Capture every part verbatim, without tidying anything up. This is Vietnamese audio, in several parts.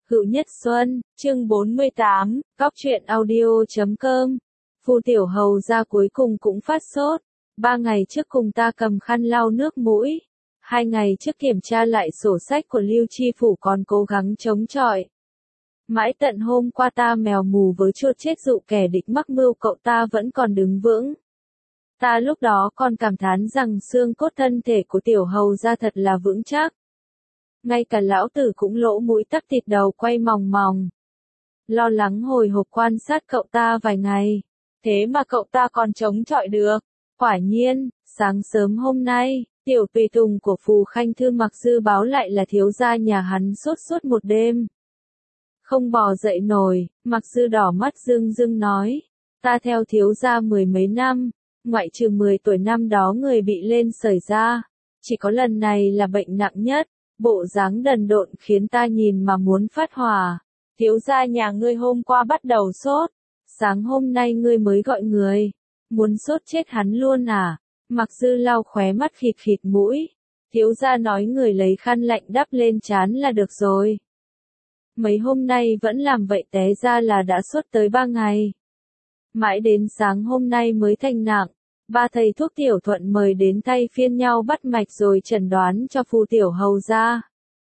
Hữu Nhất Xuân, chương bốn mươi tám, Cóc truyện audio chấm com. Phu Tiểu Hầu ra cuối cùng cũng phát sốt. Ba ngày trước cùng ta cầm khăn lau nước mũi. Hai ngày trước kiểm tra lại sổ sách của Lưu Chi Phủ còn cố gắng chống chọi. Mãi tận hôm qua ta mèo mù với chuột chết dụ kẻ địch mắc mưu cậu ta vẫn còn đứng vững. Ta lúc đó còn cảm thán rằng xương cốt thân thể của Tiểu Hầu ra thật là vững chắc. Ngay cả lão tử cũng lỗ mũi tắc thịt đầu quay mòng mòng. Lo lắng hồi hộp quan sát cậu ta vài ngày. Thế mà cậu ta còn chống chọi được. Quả nhiên, sáng sớm hôm nay, tiểu tùy tùng của Phù Khanh Thư Mặc Dư báo lại là thiếu gia nhà hắn sốt suốt một đêm. Không bò dậy nổi, Mặc Dư đỏ mắt rưng rưng nói. Ta theo thiếu gia mười mấy năm, ngoại trừ mười tuổi năm đó người bị lên sởi ra. Chỉ có lần này là bệnh nặng nhất. Bộ dáng đần độn khiến ta nhìn mà muốn phát hỏa. Thiếu gia nhà ngươi hôm qua bắt đầu sốt. Sáng hôm nay ngươi mới gọi người. Muốn sốt chết hắn luôn à? Mặc Dư lau khóe mắt khịt khịt mũi. Thiếu gia nói người lấy khăn lạnh đắp lên trán là được rồi. Mấy hôm nay vẫn làm vậy té ra là đã sốt tới ba ngày. Mãi đến sáng hôm nay mới thành nặng. Ba thầy thuốc Tiểu Thuận mời đến thay phiên nhau bắt mạch rồi chẩn đoán cho Phù Tiểu Hầu ra.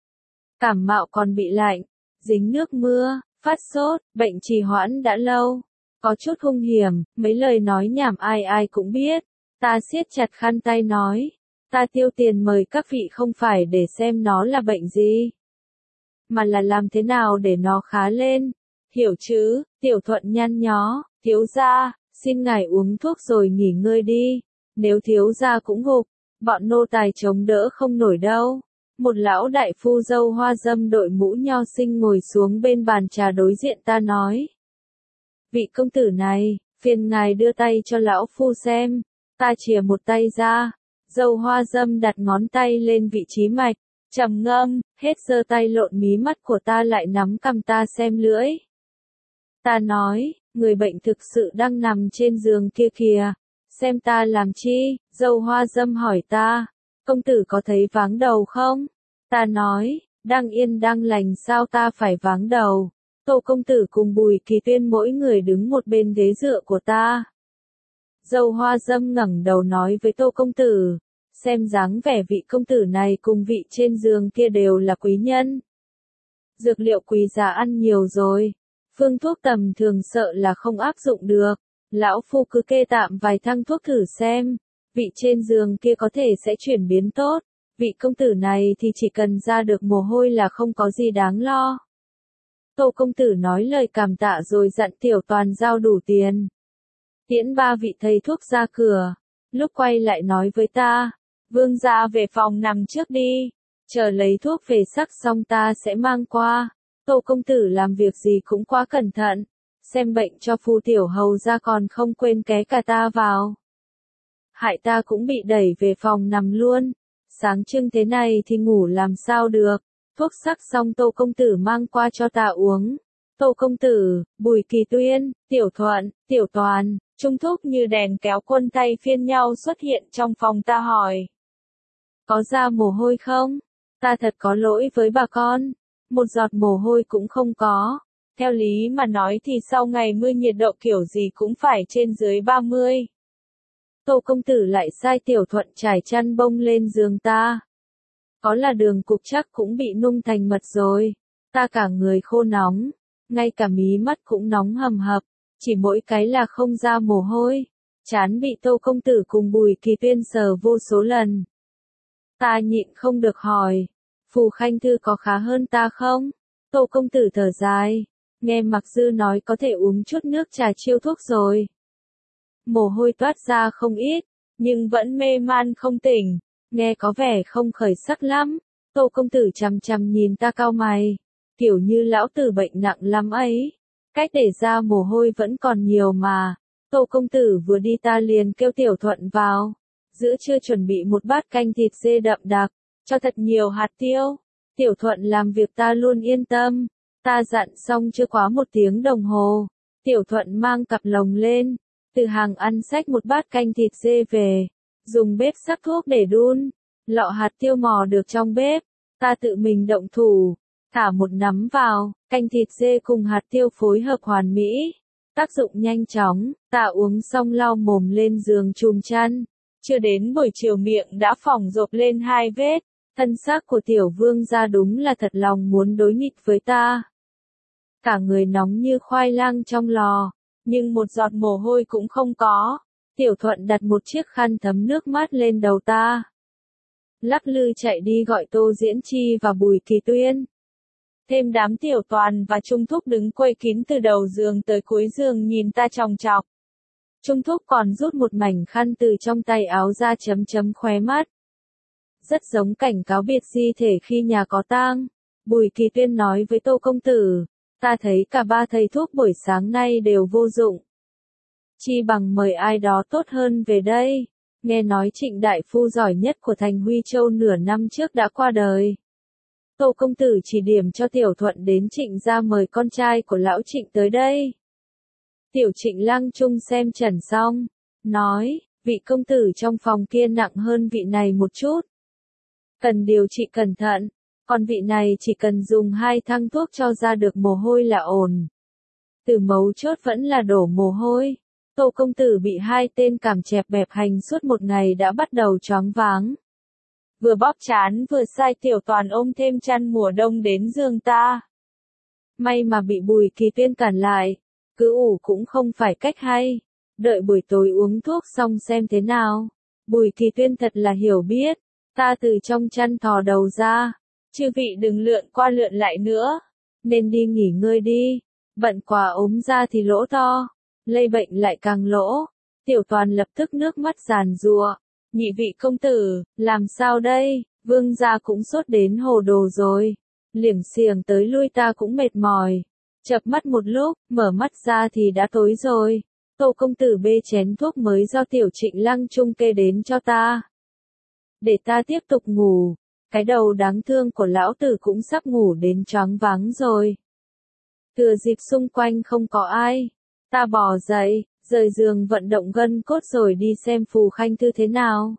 Cảm mạo còn bị lạnh, dính nước mưa, phát sốt, bệnh trì hoãn đã lâu. Có chút hung hiểm, mấy lời nói nhảm ai ai cũng biết. Ta siết chặt khăn tay nói. Ta tiêu tiền mời các vị không phải để xem nó là bệnh gì. Mà là làm thế nào để nó khá lên. Hiểu chứ, Tiểu Thuận nhăn nhó, thiếu gia. Xin ngài uống thuốc rồi nghỉ ngơi đi. Nếu thiếu gia cũng gục, bọn nô tài chống đỡ không nổi đâu. Một lão đại phu dâu hoa dâm đội mũ nho sinh ngồi xuống bên bàn trà đối diện ta nói. Vị công tử này, phiền ngài đưa tay cho lão phu xem. Ta chìa một tay ra. Dâu hoa dâm đặt ngón tay lên vị trí mạch. Trầm ngâm, hết giơ tay lộn mí mắt của ta lại nắm cằm ta xem lưỡi. Ta nói. Người bệnh thực sự đang nằm trên giường kia kìa. Xem ta làm chi? Dâu hoa dâm hỏi ta. Công tử có thấy váng đầu không? Ta nói, đang yên đang lành sao ta phải váng đầu. Tô công tử cùng Bùi Kỳ Tuyên mỗi người đứng một bên ghế dựa của ta. Dâu hoa dâm ngẩng đầu nói với Tô công tử. Xem dáng vẻ vị công tử này cùng vị trên giường kia đều là quý nhân. Dược liệu quý giá ăn nhiều rồi. Phương thuốc tầm thường sợ là không áp dụng được. Lão phu cứ kê tạm vài thang thuốc thử xem. Vị trên giường kia có thể sẽ chuyển biến tốt. Vị công tử này thì chỉ cần ra được mồ hôi là không có gì đáng lo. Tô công tử nói lời cảm tạ rồi dặn Tiểu Toàn giao đủ tiền. Tiễn ba vị thầy thuốc ra cửa. Lúc quay lại nói với ta. Vương gia về phòng nằm trước đi. Chờ lấy thuốc về sắc xong ta sẽ mang qua. Tô công tử làm việc gì cũng quá cẩn thận, xem bệnh cho Phù Tiểu Hầu ra còn không quên ké cả ta vào. Hại ta cũng bị đẩy về phòng nằm luôn, sáng trưng thế này thì ngủ làm sao được, thuốc sắc xong Tô công tử mang qua cho ta uống. Tô công tử, Bùi Kỳ Tuyên, Tiểu Thuận, Tiểu Toàn, trung thúc như đèn kéo quân tay phiên nhau xuất hiện trong phòng ta hỏi. Có ra mồ hôi không? Ta thật có lỗi với bà con. Một giọt mồ hôi cũng không có. Theo lý mà nói thì sau ngày mưa nhiệt độ kiểu gì cũng phải trên dưới ba mươi. Tô công tử lại sai Tiểu Thuận trải chăn bông lên giường ta. Có là đường cục chắc cũng bị nung thành mật rồi. Ta cả người khô nóng. Ngay cả mí mắt cũng nóng hầm hập. Chỉ mỗi cái là không ra mồ hôi. Chán bị Tô công tử cùng Bùi Kỳ Tuyên sờ vô số lần. Ta nhịn không được hỏi. Phù Khanh Thư có khá hơn ta không? Tô công tử thở dài. Nghe Mặc Dư nói có thể uống chút nước trà chiêu thuốc rồi. Mồ hôi toát ra không ít, nhưng vẫn mê man không tỉnh. Nghe có vẻ không khởi sắc lắm. Tô công tử chằm chằm nhìn ta cau mày. Kiểu như lão tử bệnh nặng lắm ấy. Cách để ra mồ hôi vẫn còn nhiều mà. Tô công tử vừa đi ta liền kêu Tiểu Thuận vào. Giữa trưa chuẩn bị một bát canh thịt dê đậm đặc. Cho thật nhiều hạt tiêu. Tiểu Thuận làm việc ta luôn yên tâm. Ta dặn xong chưa quá một tiếng đồng hồ. Tiểu Thuận mang cặp lồng lên. Từ hàng ăn xách một bát canh thịt dê về. Dùng bếp sắc thuốc để đun. Lọ hạt tiêu mò được trong bếp. Ta tự mình động thủ. Thả một nắm vào, canh thịt dê cùng hạt tiêu phối hợp hoàn mỹ. Tác dụng nhanh chóng, ta uống xong lau mồm lên giường chùm chăn. Chưa đến buổi chiều miệng đã phỏng rộp lên hai vết. Thân xác của tiểu vương gia đúng là thật lòng muốn đối nghịch với ta. Cả người nóng như khoai lang trong lò, nhưng một giọt mồ hôi cũng không có. Tiểu Thuận đặt một chiếc khăn thấm nước mát lên đầu ta. Lắc lư chạy đi gọi Tô Diễn Chi và Bùi Kỳ Tuyên. Thêm đám Tiểu Toàn và Trung Thúc đứng quây kín từ đầu giường tới cuối giường nhìn ta chòng chọc. Trung Thúc còn rút một mảnh khăn từ trong tay áo ra chấm chấm khóe mắt. Rất giống cảnh cáo biệt di thể khi nhà có tang. Bùi Kỳ Tuyên nói với Tô công tử, ta thấy cả ba thầy thuốc buổi sáng nay đều vô dụng. Chi bằng mời ai đó tốt hơn về đây. Nghe nói Trịnh đại phu giỏi nhất của thành Huy Châu nửa năm trước đã qua đời. Tô công tử chỉ điểm cho Tiểu Thuận đến Trịnh gia mời con trai của lão Trịnh tới đây. Tiểu Trịnh Lăng Trung xem trần xong, nói, vị công tử trong phòng kia nặng hơn vị này một chút. Cần điều trị cẩn thận, còn vị này chỉ cần dùng hai thang thuốc cho ra được mồ hôi là ổn. Từ mấu chốt vẫn là đổ mồ hôi. Tô công tử bị hai tên cảm chẹp bẹp hành suốt một ngày đã bắt đầu choáng váng. Vừa bóp chán vừa sai Tiểu Toàn ôm thêm chăn mùa đông đến giường ta. May mà bị Bùi Kỳ Tuyên cản lại, cứ ủ cũng không phải cách hay. Đợi buổi tối uống thuốc xong xem thế nào. Bùi Kỳ Tuyên thật là hiểu biết. Ta từ trong chăn thò đầu ra. Chư vị đừng lượn qua lượn lại nữa. Nên đi nghỉ ngơi đi. Bận quá ốm ra thì lỗ to. Lây bệnh lại càng lỗ. Tiểu Toàn lập tức nước mắt giàn giụa. Nhị vị công tử, làm sao đây? Vương gia cũng sốt đến hồ đồ rồi. Liểng xiềng tới lui ta cũng mệt mỏi. Chợp mắt một lúc, mở mắt ra thì đã tối rồi. Tô công tử bê chén thuốc mới do Tiểu Trịnh Lăng Trung kê đến cho ta. Để ta tiếp tục ngủ. Cái đầu đáng thương của lão tử cũng sắp ngủ đến choáng váng rồi. Thừa dịp xung quanh không có ai. Ta bò dậy, rời giường vận động gân cốt rồi đi xem Phù Khanh Thư thế nào.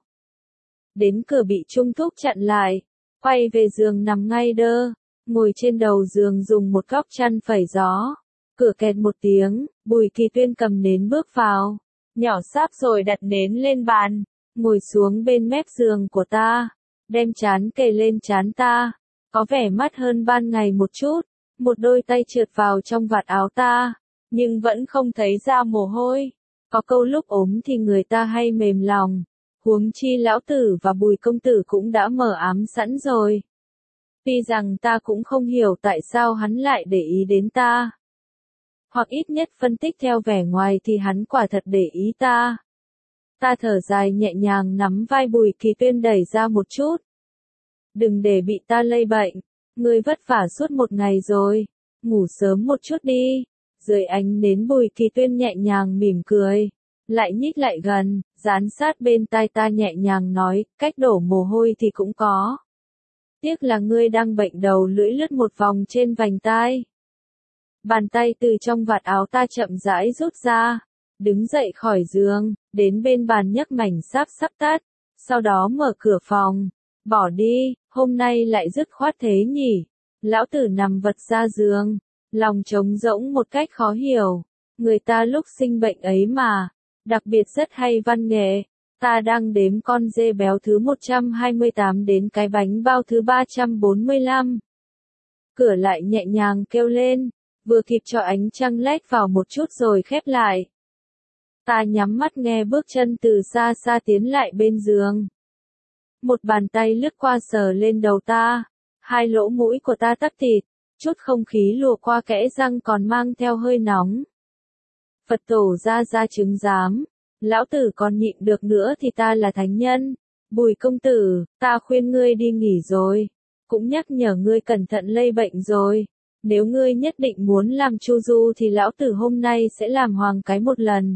Đến cửa bị Trung Thúc chặn lại. Quay về giường nằm ngay đơ. Ngồi trên đầu giường dùng một góc chăn phẩy gió. Cửa kẹt một tiếng, Bùi Kỳ Tuyên cầm nến bước vào. Nhỏ sáp rồi đặt nến lên bàn. Ngồi xuống bên mép giường của ta. Đem trán kề lên trán ta. Có vẻ mát hơn ban ngày một chút. Một đôi tay trượt vào trong vạt áo ta. Nhưng vẫn không thấy ra mồ hôi. Có câu lúc ốm thì người ta hay mềm lòng. Huống chi lão tử và Bùi công tử cũng đã mờ ám sẵn rồi. Tuy rằng ta cũng không hiểu tại sao hắn lại để ý đến ta. Hoặc ít nhất phân tích theo vẻ ngoài thì hắn quả thật để ý ta. Ta thở dài nhẹ nhàng nắm vai Bùi Kỳ Tuyên đẩy ra một chút. Đừng để bị ta lây bệnh. Ngươi vất vả suốt một ngày rồi. Ngủ sớm một chút đi. Dưới ánh nến Bùi Kỳ Tuyên nhẹ nhàng mỉm cười. Lại nhích lại gần, dán sát bên tai ta nhẹ nhàng nói, cách đổ mồ hôi thì cũng có. Tiếc là ngươi đang bệnh đầu lưỡi lướt một vòng trên vành tai. Bàn tay từ trong vạt áo ta chậm rãi rút ra. Đứng dậy khỏi giường, đến bên bàn nhấc mảnh sáp sắp tắt. Sau đó mở cửa phòng. Bỏ đi, hôm nay lại dứt khoát thế nhỉ. Lão tử nằm vật ra giường. Lòng trống rỗng một cách khó hiểu. Người ta lúc sinh bệnh ấy mà. Đặc biệt rất hay văn nghệ. Ta đang đếm con dê béo thứ một trăm hai mươi tám đến cái bánh bao thứ ba trăm bốn mươi lăm. Cửa lại nhẹ nhàng kêu lên. Vừa kịp cho ánh trăng lét vào một chút rồi khép lại. Ta nhắm mắt nghe bước chân từ xa xa tiến lại bên giường. Một bàn tay lướt qua sờ lên đầu ta. Hai lỗ mũi của ta tắc thịt. Chút không khí lùa qua kẽ răng còn mang theo hơi nóng. Phật tổ ra ra chứng giám. Lão tử còn nhịn được nữa thì ta là thánh nhân. Bùi công tử, ta khuyên ngươi đi nghỉ rồi. Cũng nhắc nhở ngươi cẩn thận lây bệnh rồi. Nếu ngươi nhất định muốn làm chu du thì lão tử hôm nay sẽ làm hoàng cái một lần.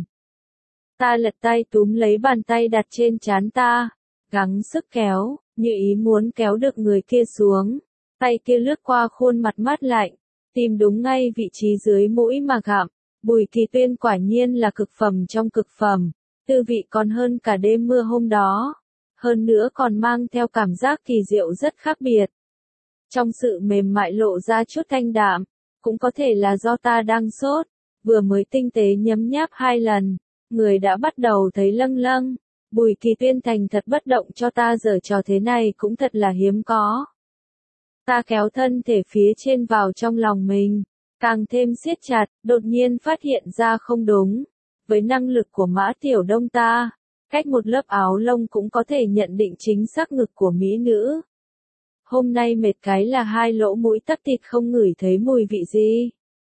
Ta lật tay túm lấy bàn tay đặt trên trán ta. Gắng sức kéo, như ý muốn kéo được người kia xuống. Tay kia lướt qua khuôn mặt mát lạnh. Tìm đúng ngay vị trí dưới mũi mà gặm. Bùi Kỳ Tuyên quả nhiên là cực phẩm trong cực phẩm. Tư vị còn hơn cả đêm mưa hôm đó. Hơn nữa còn mang theo cảm giác kỳ diệu rất khác biệt. Trong sự mềm mại lộ ra chút thanh đạm, cũng có thể là do ta đang sốt, vừa mới tinh tế nhấm nháp hai lần, người đã bắt đầu thấy lâng lâng. Bùi Kỳ Tuyên thành thật bất động cho ta giở trò thế này cũng thật là hiếm có. Ta kéo thân thể phía trên vào trong lòng mình, càng thêm siết chặt, đột nhiên phát hiện ra không đúng. Với năng lực của Mã Tiểu Đông ta, cách một lớp áo lông cũng có thể nhận định chính xác ngực của mỹ nữ. Hôm nay mệt cái là hai lỗ mũi tắc thịt không ngửi thấy mùi vị gì.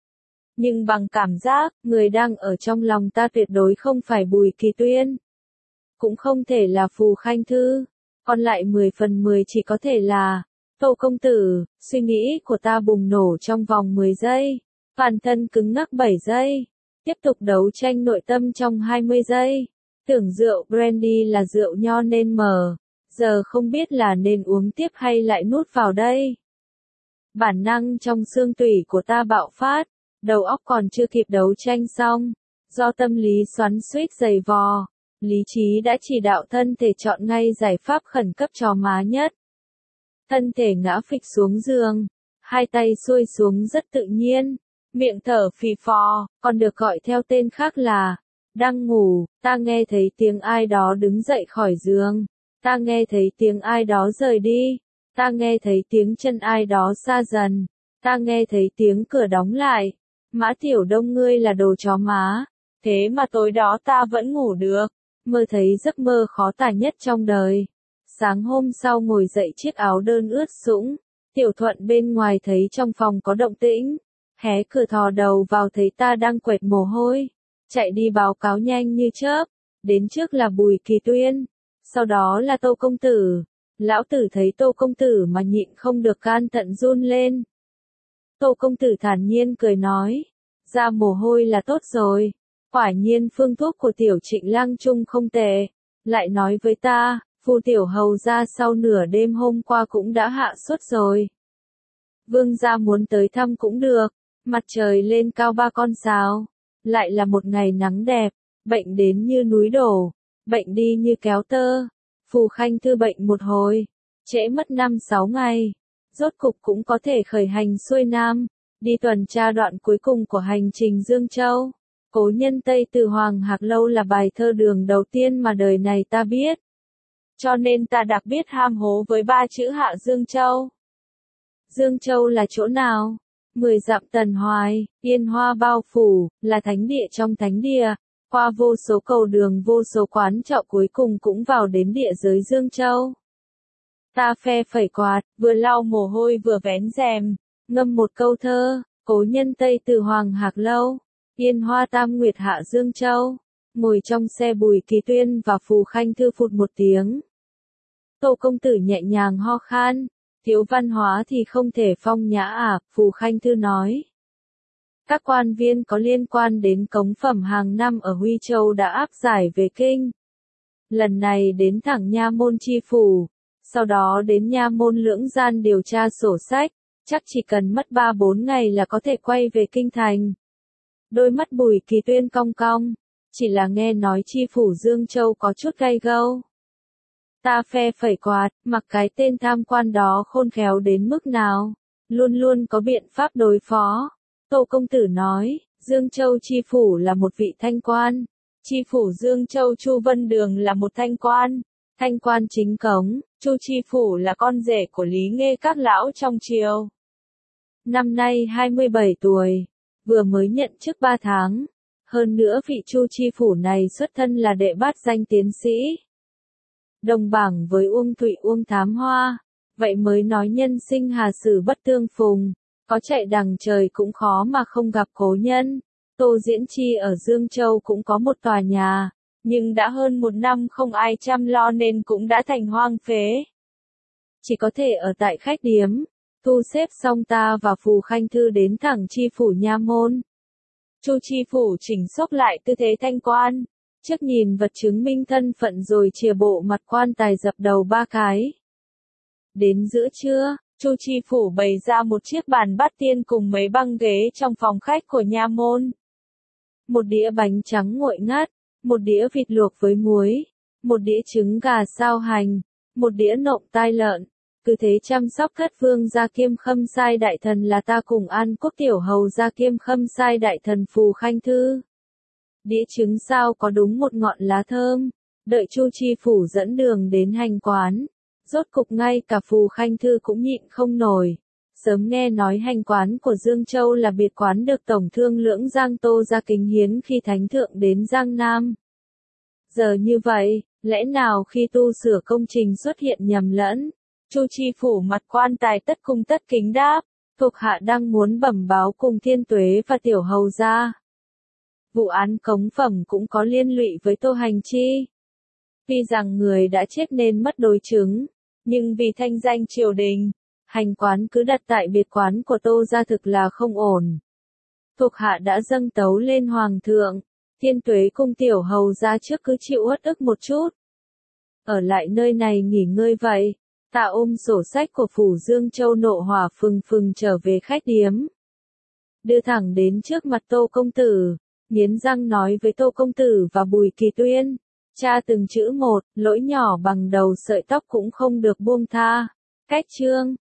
Nhưng bằng cảm giác, người đang ở trong lòng ta tuyệt đối không phải Bùi Kỳ Tuyên. Cũng không thể là Phù Khanh Thư, còn lại mười phần mười chỉ có thể là Tô Công Tử. Suy nghĩ của ta bùng nổ trong vòng mười giây, toàn thân cứng ngắc bảy giây, tiếp tục đấu tranh nội tâm trong hai mươi giây. Tưởng rượu brandy là rượu nho nên mở, giờ không biết là nên uống tiếp hay lại nuốt vào đây. Bản năng trong xương tủy của ta bạo phát, đầu óc còn chưa kịp đấu tranh xong, do tâm lý xoắn xuýt dày vò, lý trí đã chỉ đạo thân thể chọn ngay giải pháp khẩn cấp cho má nhất. Thân thể ngã phịch xuống giường, hai tay xuôi xuống rất tự nhiên, miệng thở phì phò, còn được gọi theo tên khác là đang ngủ. Ta nghe thấy tiếng ai đó đứng dậy khỏi giường, ta nghe thấy tiếng ai đó rời đi, ta nghe thấy tiếng chân ai đó xa dần, ta nghe thấy tiếng cửa đóng lại. Mã Tiểu Đông, ngươi là đồ chó má, thế mà tối đó ta vẫn ngủ được, mơ thấy giấc mơ khó tả nhất trong đời. Sáng hôm sau ngồi dậy chiếc áo đơn ướt sũng, Tiểu Thuận bên ngoài thấy trong phòng có động tĩnh, hé cửa thò đầu vào thấy ta đang quệt mồ hôi, chạy đi báo cáo nhanh như chớp, đến trước là Bùi Kỳ Tuyên, sau đó là Tô Công Tử. Lão tử thấy Tô Công Tử mà nhịn không được gan tận run lên. Tô Công Tử thản nhiên cười nói, ra mồ hôi là tốt rồi, quả nhiên phương thuốc của Tiểu Trịnh Lang Trung không tệ, lại nói với ta, Phù tiểu hầu ra sau nửa đêm hôm qua cũng đã hạ sốt rồi. Vương gia muốn tới thăm cũng được, mặt trời lên cao ba con sao, lại là một ngày nắng đẹp, bệnh đến như núi đổ, bệnh đi như kéo tơ. Phù Khanh Thư bệnh một hồi, trễ mất năm sáu ngày, rốt cục cũng có thể khởi hành xuôi nam, đi tuần tra đoạn cuối cùng của hành trình Dương Châu. Cố nhân Tây từ Hoàng Hạc Lâu là bài thơ đường đầu tiên mà đời này ta biết. Cho nên ta đặc biệt ham hố với ba chữ Hạ Dương Châu. Dương Châu là chỗ nào? Mười dặm tần hoài, yên hoa bao phủ, là thánh địa trong thánh địa. Qua vô số cầu đường vô số quán trọ cuối cùng cũng vào đến địa giới Dương Châu. Ta phe phẩy quạt, vừa lau mồ hôi vừa vén rèm, ngâm một câu thơ, cố nhân Tây từ Hoàng Hạc Lâu, yên hoa tam nguyệt Hạ Dương Châu. Ngồi trong xe Bùi Kỳ Tuyên và Phù Khanh Thư phụt một tiếng. Tô Công Tử nhẹ nhàng ho khan, thiếu văn hóa thì không thể phong nhã à, Phù Khanh Thư nói. Các quan viên có liên quan đến cống phẩm hàng năm ở Huy Châu đã áp giải về kinh. Lần này đến thẳng nha môn chi phủ, sau đó đến nha môn Lưỡng Gian điều tra sổ sách, chắc chỉ cần mất ba bốn ngày là có thể quay về kinh thành. Đôi mắt Bùi Kỳ Tuyên cong cong, chỉ là nghe nói chi phủ Dương Châu có chút gay gâu. Ta phe phẩy quạt, mặc cái tên tham quan đó khôn khéo đến mức nào, luôn luôn có biện pháp đối phó. Tô Công Tử nói, Dương Châu chi phủ là một vị thanh quan, chi phủ Dương Châu Chu Vân Đường là một thanh quan, thanh quan chính cống, Chu chi phủ là con rể của Lý Nghê các lão trong triều. Năm nay hai mươi bảy tuổi, vừa mới nhận chức ba tháng, hơn nữa vị Chu chi phủ này xuất thân là đệ bát danh tiến sĩ. Đồng bảng với Uông Thụy Uông Thám Hoa, vậy mới nói nhân sinh hà sử bất tương phùng. Có chạy đằng trời cũng khó mà không gặp cố nhân. Tô Diễn Chi ở Dương Châu cũng có một tòa nhà, nhưng đã hơn một năm không ai chăm lo nên cũng đã thành hoang phế. Chỉ có thể ở tại khách điếm, thu xếp xong ta và Phù Khanh Thư đến thẳng chi phủ nha môn. Chu chi phủ chỉnh sốc lại tư thế thanh quan, trước nhìn vật chứng minh thân phận rồi chìa bộ mặt quan tài dập đầu ba cái. Đến giữa trưa, Chu chi phủ bày ra một chiếc bàn bát tiên cùng mấy băng ghế trong phòng khách của nha môn. Một đĩa bánh trắng nguội ngắt, một đĩa vịt luộc với muối, một đĩa trứng gà sao hành, một đĩa nộm tai lợn, cứ thế chăm sóc thất vương gia kiêm khâm sai đại thần là ta cùng An Quốc tiểu hầu gia kiêm khâm sai đại thần Phù Khanh Thư. Đĩa trứng sao có đúng một ngọn lá thơm, đợi Chu Chi Phủ dẫn đường đến hành quán. Rốt cục ngay cả Phù Khanh Thư cũng nhịn không nổi. Sớm nghe nói hành quán của Dương Châu là biệt quán được Tổng thương lưỡng Giang Tô ra kính hiến khi Thánh Thượng đến Giang Nam. Giờ như vậy, lẽ nào khi tu sửa công trình xuất hiện nhầm lẫn? Chu Chi Phủ mặt quan tài tất cung tất kính đáp, thuộc hạ đang muốn bẩm báo cùng Thiên Tuế và Tiểu Hầu gia. Vụ án cống phẩm cũng có liên lụy với Tô Hành Chi. Tuy rằng người đã chết nên mất đối chứng, nhưng vì thanh danh triều đình, hành quán cứ đặt tại biệt quán của Tô gia thực là không ổn. Thuộc hạ đã dâng tấu lên Hoàng thượng, Thiên Tuế cùng Tiểu Hầu gia trước cứ chịu uất ức một chút. Ở lại nơi này nghỉ ngơi vậy. Ta ôm sổ sách của Phủ Dương Châu nộ hỏa phừng phừng trở về khách điếm. Đưa thẳng đến trước mặt Tô Công Tử, nghiến răng nói với Tô Công Tử và Bùi Kỳ Tuyên. Tra từng chữ một, lỗi nhỏ bằng đầu sợi tóc cũng không được buông tha. Cách chương.